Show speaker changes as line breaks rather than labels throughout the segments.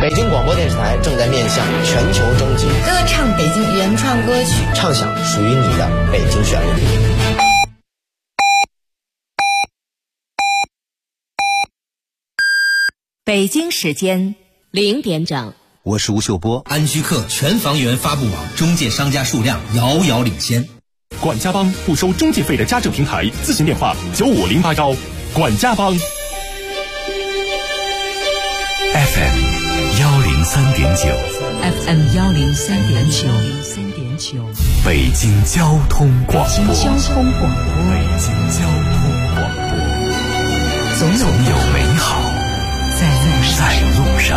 北京广播电视台正在面向全球征集
歌唱北京原创歌曲，
唱响属于你的北京旋律。
北京时间0点整，
我是吴秀波。
安居客全房源发布网中介商家数量遥遥领先。
管家帮不收中介费的家政平台，咨询电话95081。管家帮。
FM 103.9
FM 103.9，
北京交通广播。
北京交通广播，总有
美好
在
路上。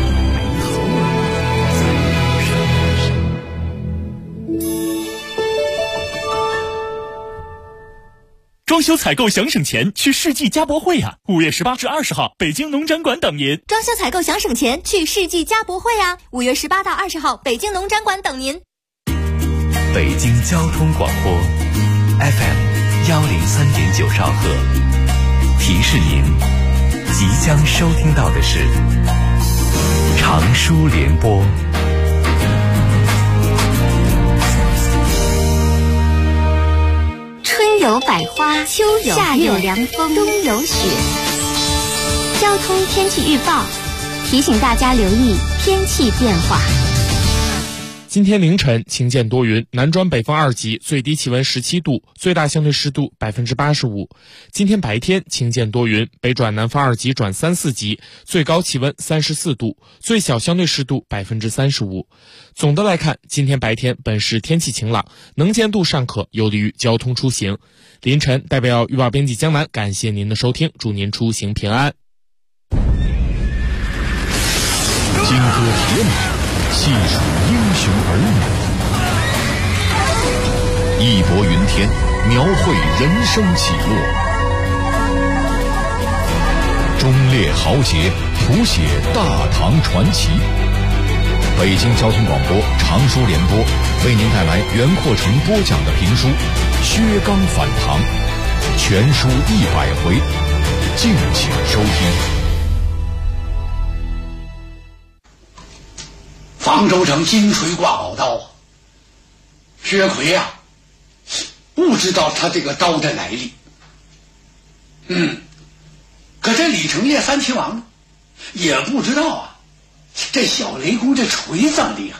装修采购想省钱，去世纪家博会呀！5月18至20号，北京农展馆等您。
装修采购想省钱，去世纪家博会呀！5月18到20号，北京农展馆等您。
北京交通广播 FM 103.9兆赫，提示您即将收听到的是长舒联播。
春有百花，秋有夏有凉风，冬有雪。交通天气预报提醒大家留意天气变化。
今天凌晨晴间多云，南转北风2级，最低气温17度，最大相对湿度85%。今天白天晴间多云，北转南风2级转3、4级，最高气温34度，最小相对湿度35%。总的来看，今天白天本市天气晴朗，能见度尚可，有利于交通出行。凌晨代表预报编辑江南感谢您的收听，祝您出行平安。
金戈铁马，细数英雄儿女，义薄云天，描绘人生起落，忠烈豪杰，谱写大唐传奇。北京交通广播长舒联播为您带来袁阔群播讲的评书《薛刚反唐》，全书100回，敬请收听。
方州城金锤挂宝刀，薛奎啊，不知道他这个刀的来历。可这李成业三齐王呢，也不知道啊，这小雷公这锤这么厉害。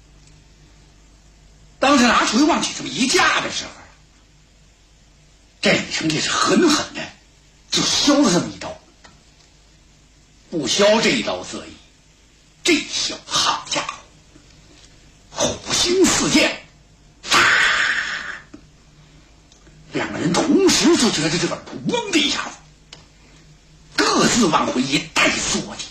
当他拿锤往起这么一架的时候，这李成业是狠狠的就削了这么一刀。不削这一刀则已，这削好家伙，虎星似箭，两个人同时就觉得这耳朵嗡的一下子，各自往回一带缩去，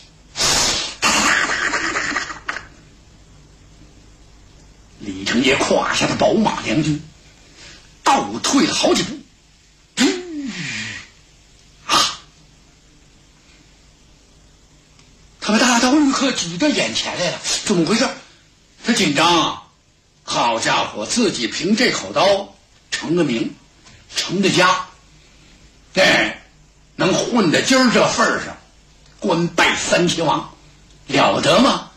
李成业胯下的宝马良驹倒退了好几步，他把大刀立刻举到眼前来了，怎么回事？他紧张啊！好家伙，自己凭这口刀成了名，成了家，能混到今儿这份儿上，官拜三齐王，了得吗？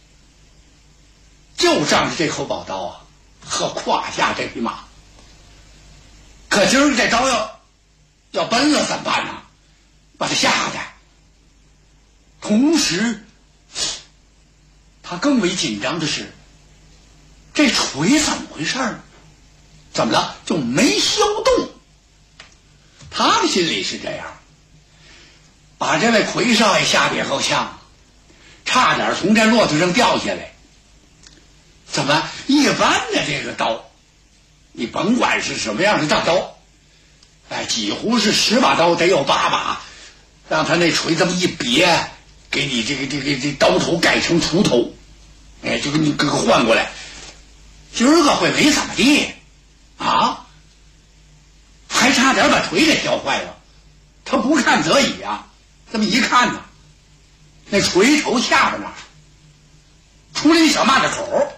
就仗着这口宝刀啊和胯下这匹马。可今儿这刀要奔了怎么办呢？把他吓的。同时他更为紧张的是，这锤怎么回事呢？怎么了？就没削动。他的心里是这样，把这位奎少爷吓得也够呛，差点从这骆驼上掉下来。怎么一般的这个刀，你甭管是什么样的大刀，几乎是10把刀得有8把，让他那锤这么一别，给你这刀头改成锄头，就给你换过来。今儿个会没怎么地啊，还差点把锤给削坏了。他不看则已啊，这么一看呢，那锤头下边那儿出了一小蚂蚱口，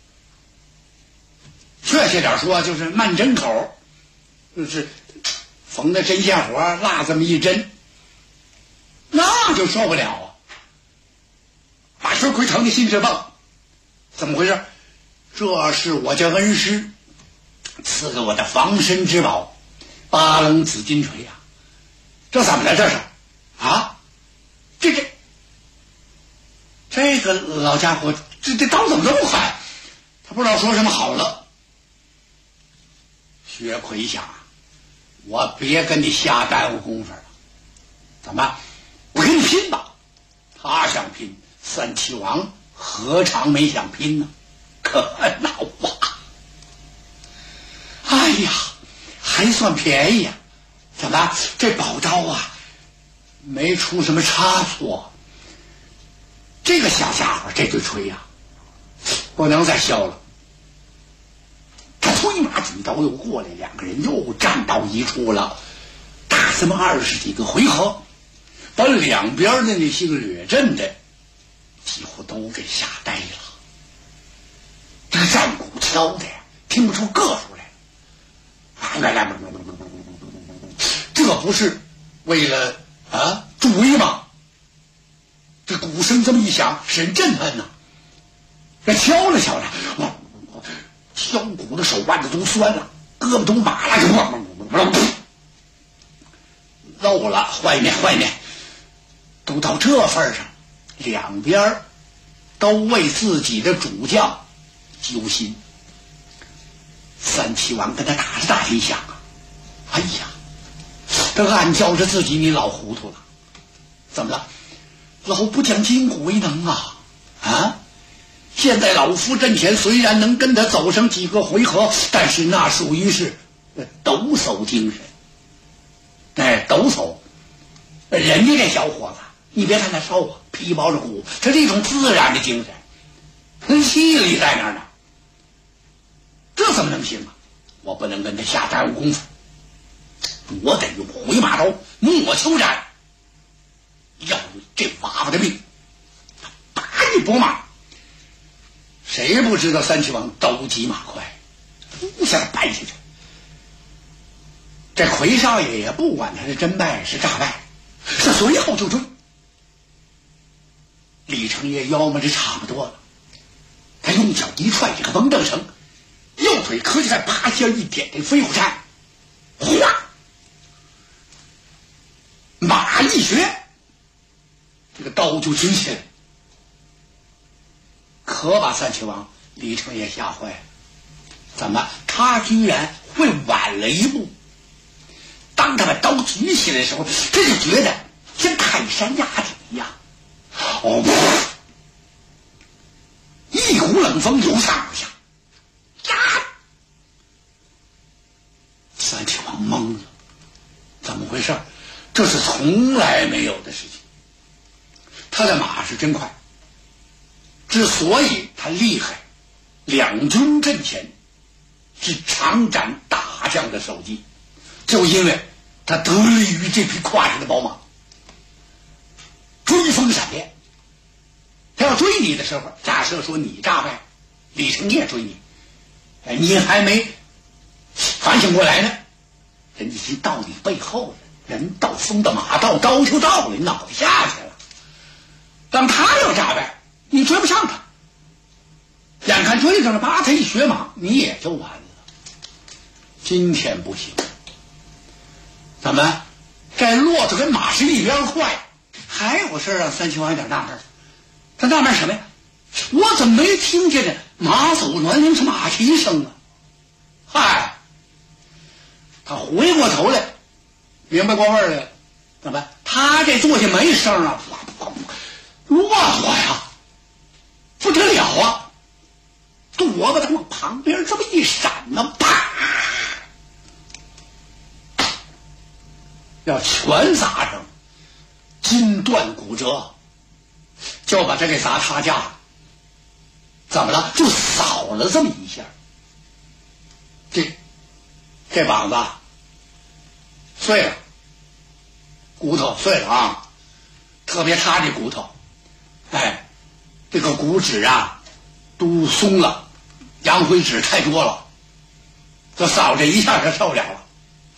确切点说就是慢针口，就是缝的针线活落这么一针，那就受不了啊！把身水鬼城的新之棒，怎么回事？这是我家恩师赐给我的防身之宝八棱紫金锤呀！这怎么了？这是啊？这个老家伙，这刀怎么这么快？他不知道说什么好了。薛奎想，我别跟你瞎耽误功夫了，怎么？我跟你拼吧！他想拼，三七王何尝没想拼呢？可恼啊！哎呀，还算便宜呀！怎么这宝刀啊，没出什么差错？这个小家伙，这对锤呀，不能再削了。他催马举刀又过来，两个人又战到一处了，打这么20几个回合，把两边的那些个掠阵的几乎都给吓呆了。这个战鼓敲的呀，听不出个数来。这不是为了助威吗？这鼓声这么一响，使人振奋呐。这敲着敲着，敲鼓的手腕子都酸了，胳膊都麻了，漏了，坏面，都到这份上，两边都为自己的主将揪心。三七王跟他打着打着一想啊，哎呀，这暗叫着自己你老糊涂了，怎么了？老不将筋骨为能啊！现在老夫阵前虽然能跟他走上几个回合，但是那属于是抖擞精神。抖擞，人家这小伙子，你别看他瘦啊，皮包着骨，他这种自然的精神，他气力在那儿呢。这怎么能行啊？我不能跟他下耽误功夫，我得用回马刀莫秋斩，要这娃娃的命。他拔一拨马，谁不知道三七王刀急马快，一下掰下去。这奎少爷也不管他是真败是诈败，是随后就追。李成业要么这差不多了，他用脚一踹这个绷正绳，右腿磕下来，啪下一点这飞虎山，哗，马一学，这个刀就举起来，可把三七王李成业吓坏了。怎么他居然会晚了一步？当他把刀举起来的时候，他就觉得像泰山压顶一样，一股冷风由上而下，三七王懵了，怎么回事？这是从来没有的事情。他的马是真快，之所以他厉害，两军阵前是常斩大将的首级，就因为他得力于这匹跨着的宝马。追风闪电，他要追你的时候，假设说你诈败，李成业追你，你还没反省过来呢，人已经到你背后了，人到风到马到，刀就到了，你脑袋下去了。当他要诈败，你追不上他，眼看追上了，把他一学马，你也就完了。今天不行，怎么这骆驼跟马是一边快？还有事让三七王有点纳闷，他纳闷什么呀？我怎么没听见这马走鸾铃是马蹄声啊？嗨，他回过头来，明白过味儿来了。怎么他这坐下没声啊？骆驼呀，不得了啊！躲把他往旁边这么一闪呢，啪，要全砸上，筋断骨折，就把这给砸塌架了。怎么了？就扫了这么一下，这膀子碎了，骨头碎了啊！特别他这骨头，这个骨质啊都松了，洋灰质太多了，这扫这一下就受不了了。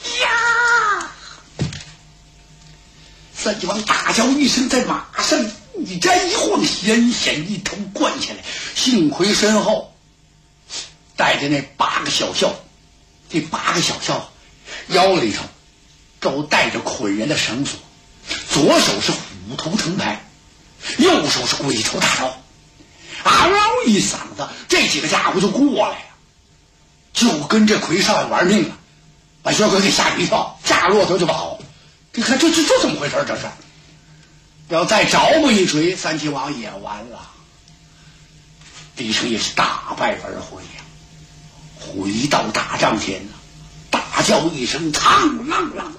呀！三七王大叫一声，在马上你这一晃，险险一头灌下来，幸亏身后带着那8个小校，这8个小校腰里头都带着捆人的绳索，左手是虎头藤牌，右手是鬼头大刀，嗷一嗓子，这几个家伙就过来了，就跟这奎少爷玩命了，把薛奎给吓一跳，架骆驼就跑。你看这怎么回事？这是要再着不一锤，三齐王也完了。李成也是大败而回呀，回到大帐前呢，大叫一声：“苍啷啷啷！”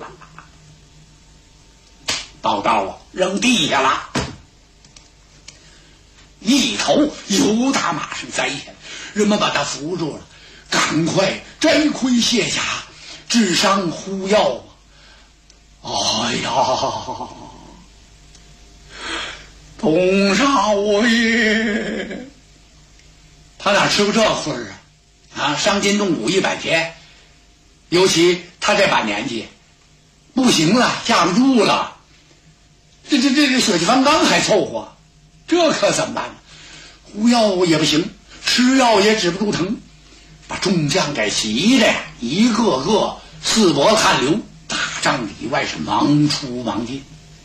刀啊扔地下了，一头由打马上栽下，人们把他扶住了，赶快摘盔卸甲，治伤呼药啊！哎呀，董少爷，他哪吃过这亏啊？伤筋动骨100天，尤其他这把年纪，不行了，架不住了。这血气方刚还凑合，这可怎么办呢？胡药也不行，吃药也止不住疼，把众将给急的呀，一个个四脖汗流，大帐里外是忙出忙进。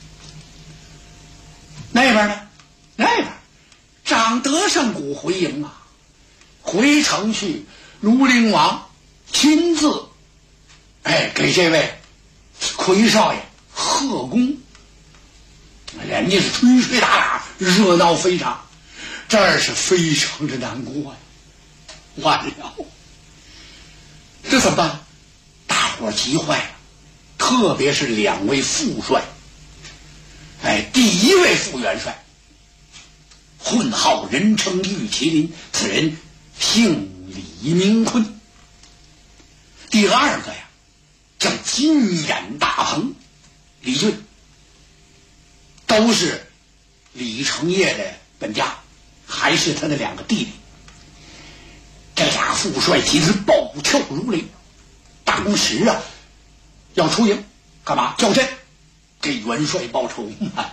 那边呢？那边长德胜谷回营啊，回城去，庐陵王亲自给这位奎少爷贺功，人家是吹吹打打，热闹非常，这儿是非常的难过呀，完了，这怎么办？大伙儿急坏了，特别是2位副帅。第一位副元帅，混号人称玉麒麟，此人姓李，名坤。第二个呀，叫金眼大鹏，李俊，都是李成业的本家，还是他的2个弟弟。这俩副帅其实暴跳如雷，当时啊要出营干嘛？叫阵，给元帅报仇。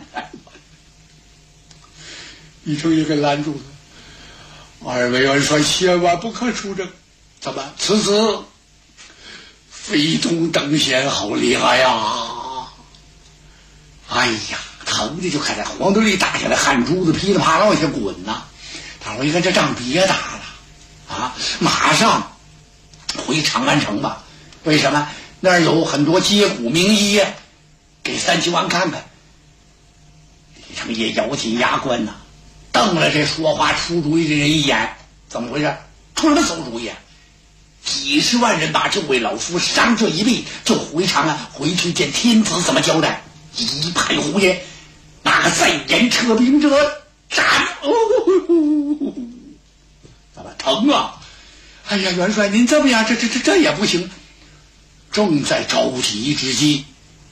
李成业给拦住了，2位元帅千万不可出征，怎么？此次非同等闲，好厉害呀！哎呀，疼的就开在黄堆里打下来，汗珠子噼里啪啦往下滚呐！大伙一看这仗别打了啊，马上回长安城吧。为什么？那儿有很多接骨名医呀，给三齐王看看。李成业咬紧牙关呐，瞪了这说话出主意的人一眼。怎么回事？出什么馊主意啊？几十万人把这位老夫伤这一臂，就回长安，回去见天子怎么交代？一派胡言，那个在言撤兵者斩！怎么疼啊？哎呀，元帅您这么样，这也不行。正在着急之际，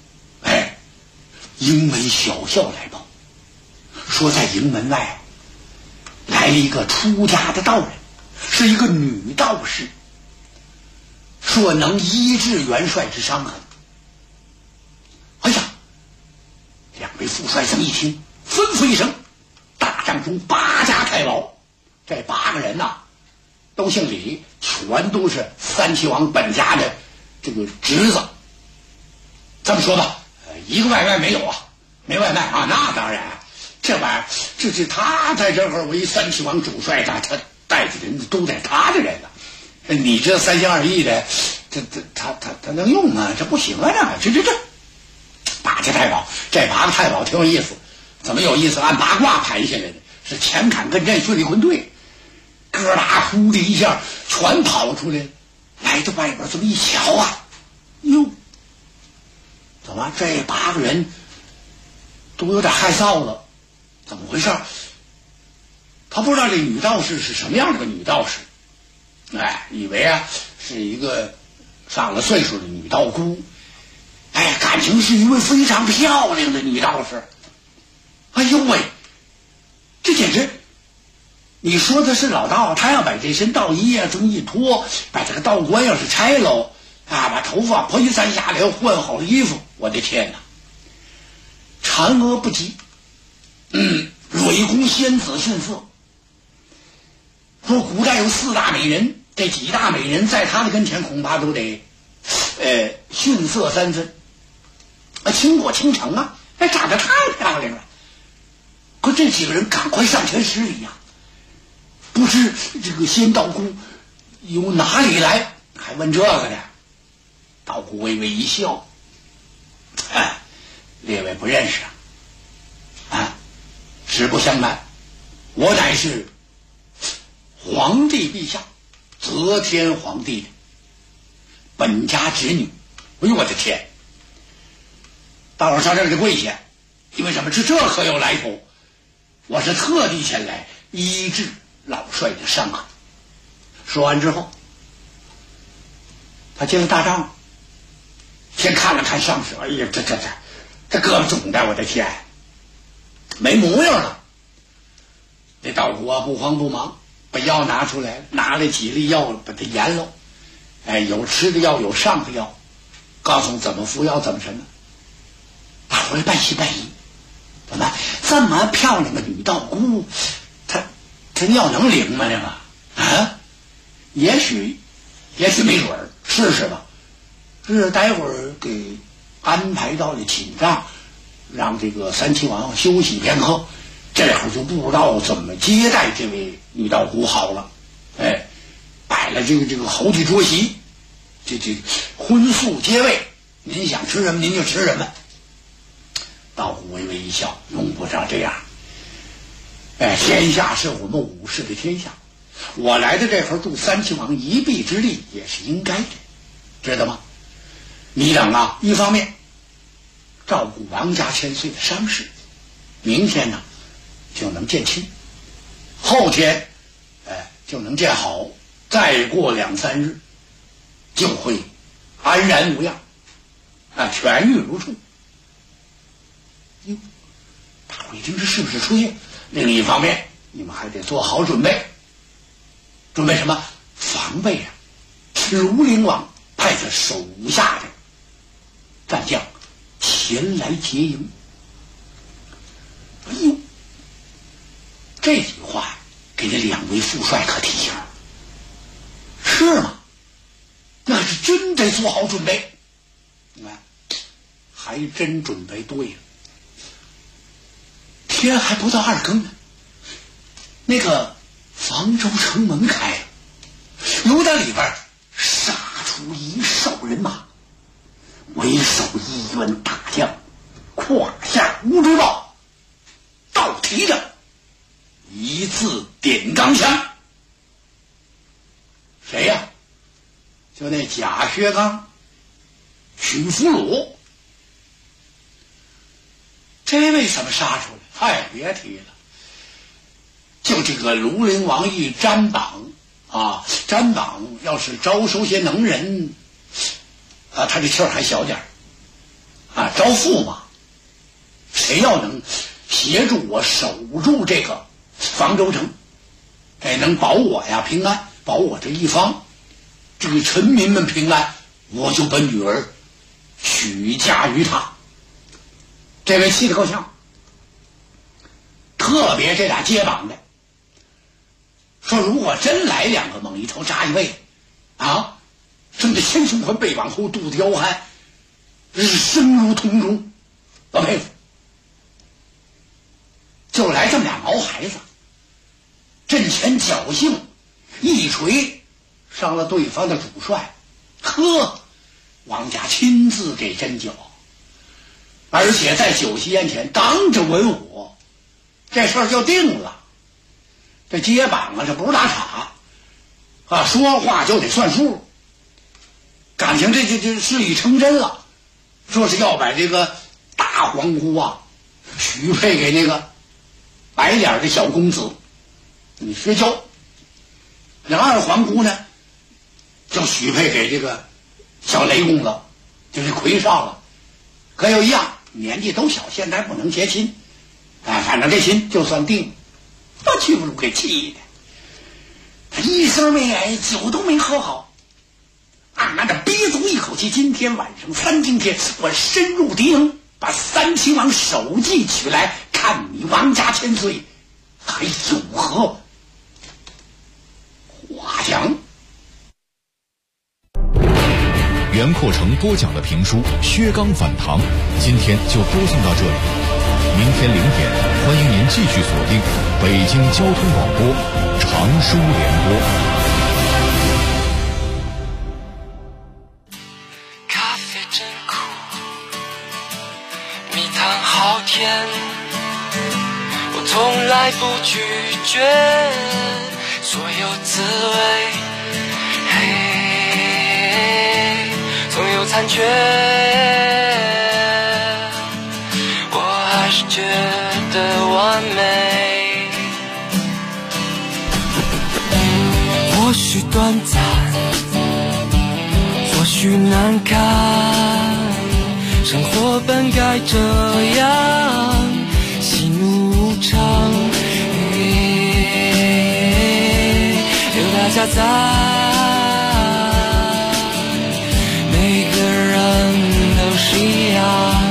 营门小校来报，说在营门外来了一个出家的道人，是一个女道士，说能医治元帅之伤痕。哎呀，2位副帅这么一听，吩咐一声，大帐中8家开宝，这8个人呐，都姓李，全都是三齐王本家的这个侄子。这么说吧，一个外卖没有啊，没外卖啊，那当然，这玩意儿，这他在这儿为三齐王主帅，他带的人都在他的人了。你这3心2意的，他能用吗？这不行啊！这8家太保，这8个太保挺有意思。怎么有意思？按八卦排下来的，是前坎艮震顺利坤兑，哥俩呼的一下全跑出来了。来到外边这么一瞧啊，哟，怎么这8个人都有点害臊了？怎么回事？他不知道这女道士是什么样的个女道士，以为啊是一个上了岁数的女道姑，感情是一位非常漂亮的女道士。哎呦喂，这简直！你说的是老道，他要把这身道衣啊这么一脱，把这个道冠要是拆喽，把头发披散下来，换好衣服，我的天哪！嫦娥不急， 蕊宫仙子逊色。说古代有4大美人，这几大美人在他的跟前恐怕都得逊色3分。倾国倾城啊，长得太漂亮了。可这几个人赶快上前施礼呀，不知这个仙道姑由哪里来，还问这个呢？道姑微微一笑，列位不认识啊？实不相瞒，我乃是皇帝陛下则天皇帝的本家侄女。哎呦我的天！大伙上这里跪下，因为什么？这可有来头。我是特地前来医治老帅的伤痕。说完之后，他接了大帐，先看了看上身，哎呀，这胳膊肿的，我的天，没模样了。这道姑啊，不慌不忙，把药拿出来，拿了几粒药，把它研了。有吃的药，有上的药，告诉怎么服药，怎么什么。大伙儿半信半疑，怎么这么漂亮的女道姑，她药能灵吗？这个啊，也许没准儿，试试吧。是待会儿给安排到了寝帐，让这个三齐王休息片刻。这会儿就不知道怎么接待这位女道姑好了。摆了这个好几桌席，这荤素皆备，您想吃什么您就吃什么。道姑微微一笑，用不着这样。天下是我们武士的天下，我来的这会儿助三齐王一臂之力也是应该的，知道吗？你等啊，一方面照顾王家千岁的伤势，明天呢就能见亲，后天就能见好，再过2、3日就会安然无恙，痊愈如初。大伙一听这是不是吹呀？另一方面，你们还得做好准备。准备什么？防备啊！庐陵王派他手下的战将前来接应。哎呦，这句话给这2位副帅可提醒了，是吗？那是真得做好准备。你看，还真准备对了。天还不到2更呢，那个房州城门开了，由在里边杀出一哨人马，为首一员大将，胯下无之豹，倒提着一字点钢枪。谁呀？就那贾薛刚、许俘虏。这为什么杀出来？别提了，就这个庐陵王一沾榜啊，沾榜要是招收些能人啊，他这气儿还小点啊，招富嘛。谁要能协助我守住这个房州城，能保我呀平安，保我这一方，这个臣民们平安，我就把女儿许嫁于他。这位气得够呛。特别这俩接榜的说，如果真来2个猛一头扎一位啊，生得前胸宽背往后，肚子腰憨，是声如铜钟，我佩服。就来这么俩毛孩子，阵前侥幸一锤伤了对方的主帅，王家亲自给针灸，而且在酒席宴前当着文武，这事儿就定了。这接榜啊，这不是打岔啊，说话就得算数。感情这事已成真了，说是要把这个大皇姑啊许配给那个白脸的小公子薛娇，那2皇姑呢就许配给这个小雷公子，就是魁少了。可有一样，年纪都小，现在不能结亲。反正这亲就算定。把屈不鲁给气的，他一声没言，酒都没喝好，按着憋足一口气，今天晚上3更天，我深入敌营，把三齐王首级取来， 看你王家千岁，还有何话讲？
袁阔成播讲的评书《薛刚反唐》，今天就播送到这里。明天0点，欢迎您继续锁定北京交通广播长书联播。
咖啡真苦，蜜糖好甜，我从来不拒绝所有滋味，嘿，总有残缺，我还是觉得完美。或许短暂，或许难堪，生活本该这样，喜怒无常，有大家在，每个人都是一样。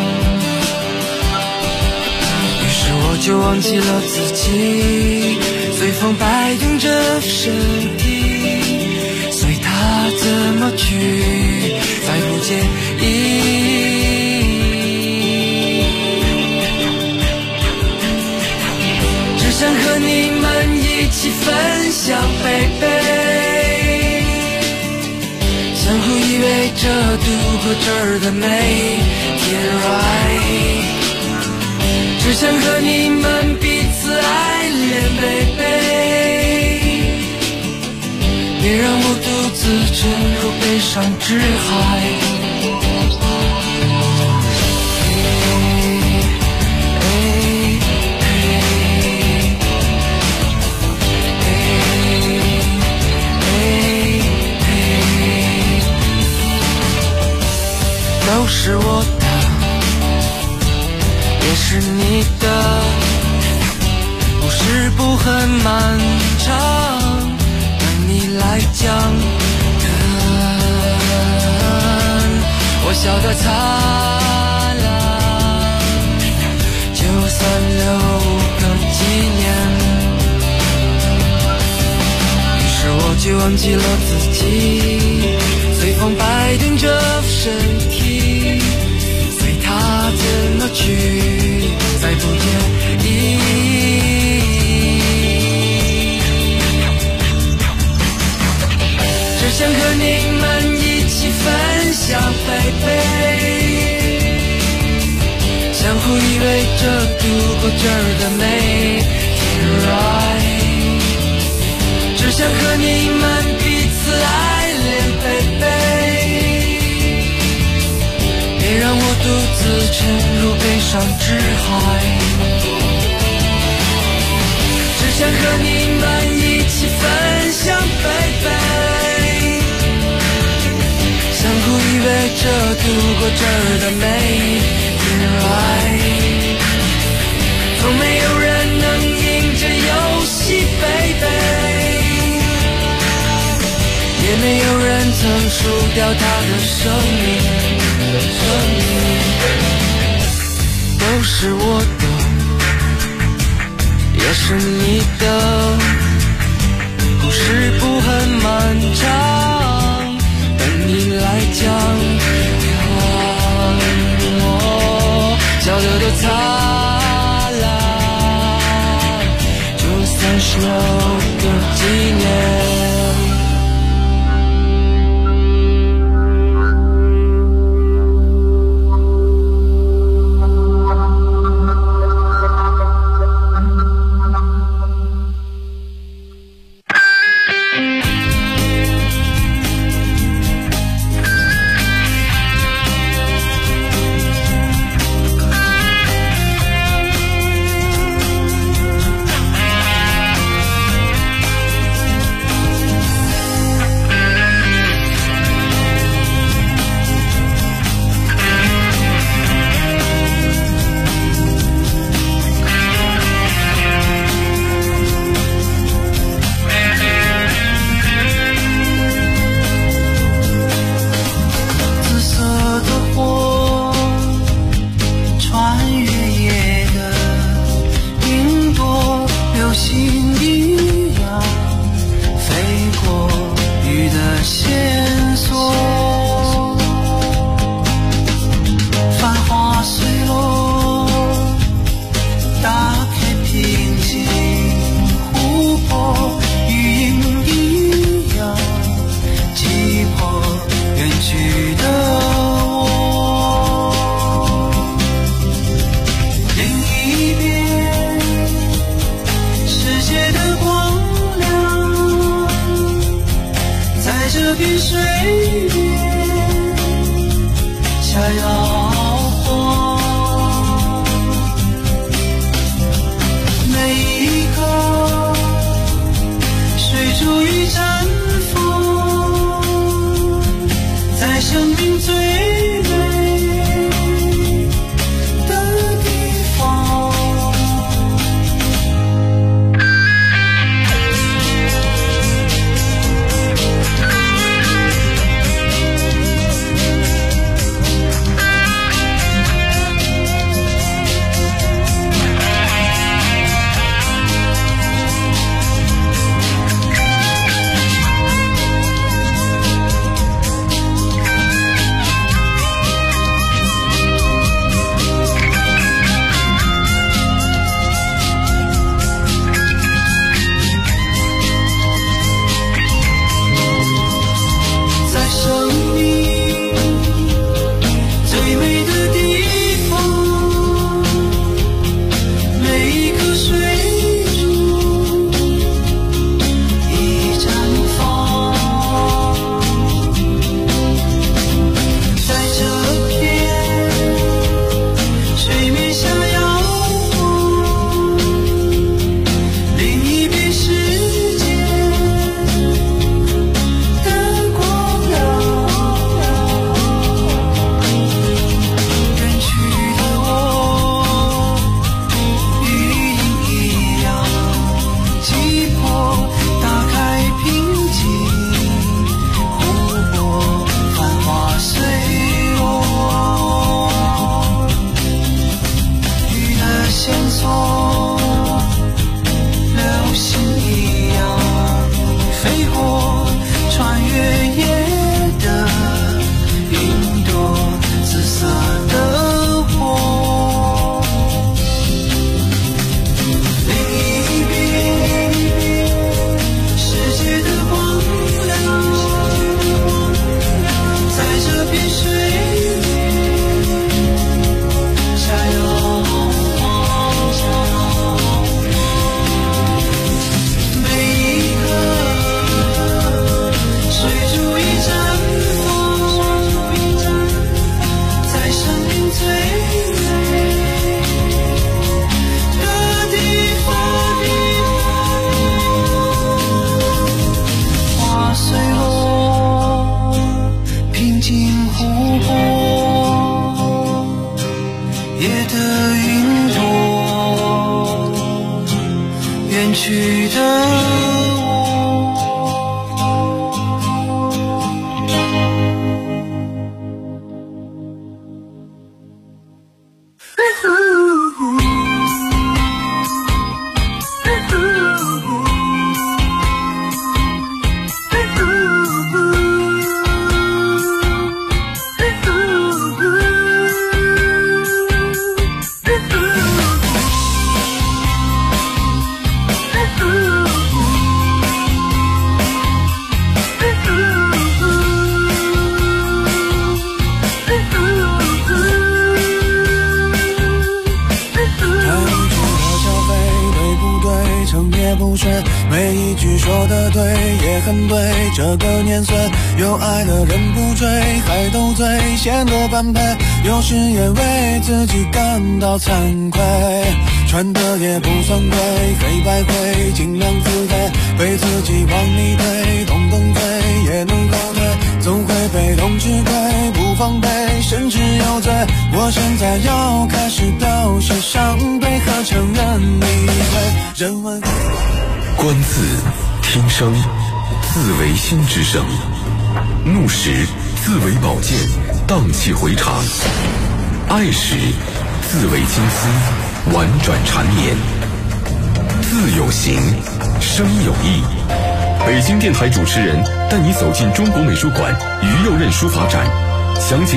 于是我就忘记了自己，随风摆动着身体，随它怎么去，再不介意。只想和你们一起分享baby，相互依偎着度过这儿的每天 right， 只想和你们彼此爱恋 baby， 别让我独自沉入悲伤之海。都是我的，也是你的，故事不很漫长，等你来讲。我笑得灿烂，就算留个纪念。于是我就忘记了自己，随风摆动着身体，随它怎么去，再不介意。只想和你们一起分享baby，相互依偎着度过这儿的每天 right， 只想和你们彼此爱恋baby， 别让我独自沉入悲伤之海，只想和你们一起分享baby， 相互依偎着度过这儿的每天 right， 从没有人能赢这游戏baby，也没有人曾输掉他的生命，都是我的，也是你的，故事不很漫长，等你来讲。我笑得多灿烂，就算是留个纪念。 片水面下摇晃，每一刻水珠与绽放，在生命最美的地方。
每一句说的对也很对，这个年岁有爱的人不追，还斗嘴显得般配，有时也为自己感到惭愧，穿的也不算贵，黑白灰尽量自卑，被自己往里推，动动嘴也能后退，总会被动吃亏，不防备甚至有罪，我现在要开始表示伤悲和承认理会，人文
观字听声，字为心之声，怒时字为宝剑，荡气回肠，爱时字为金丝，婉转缠绵，字有形，声有意。北京电台主持人带你走进中国美术馆于右任书法展，详情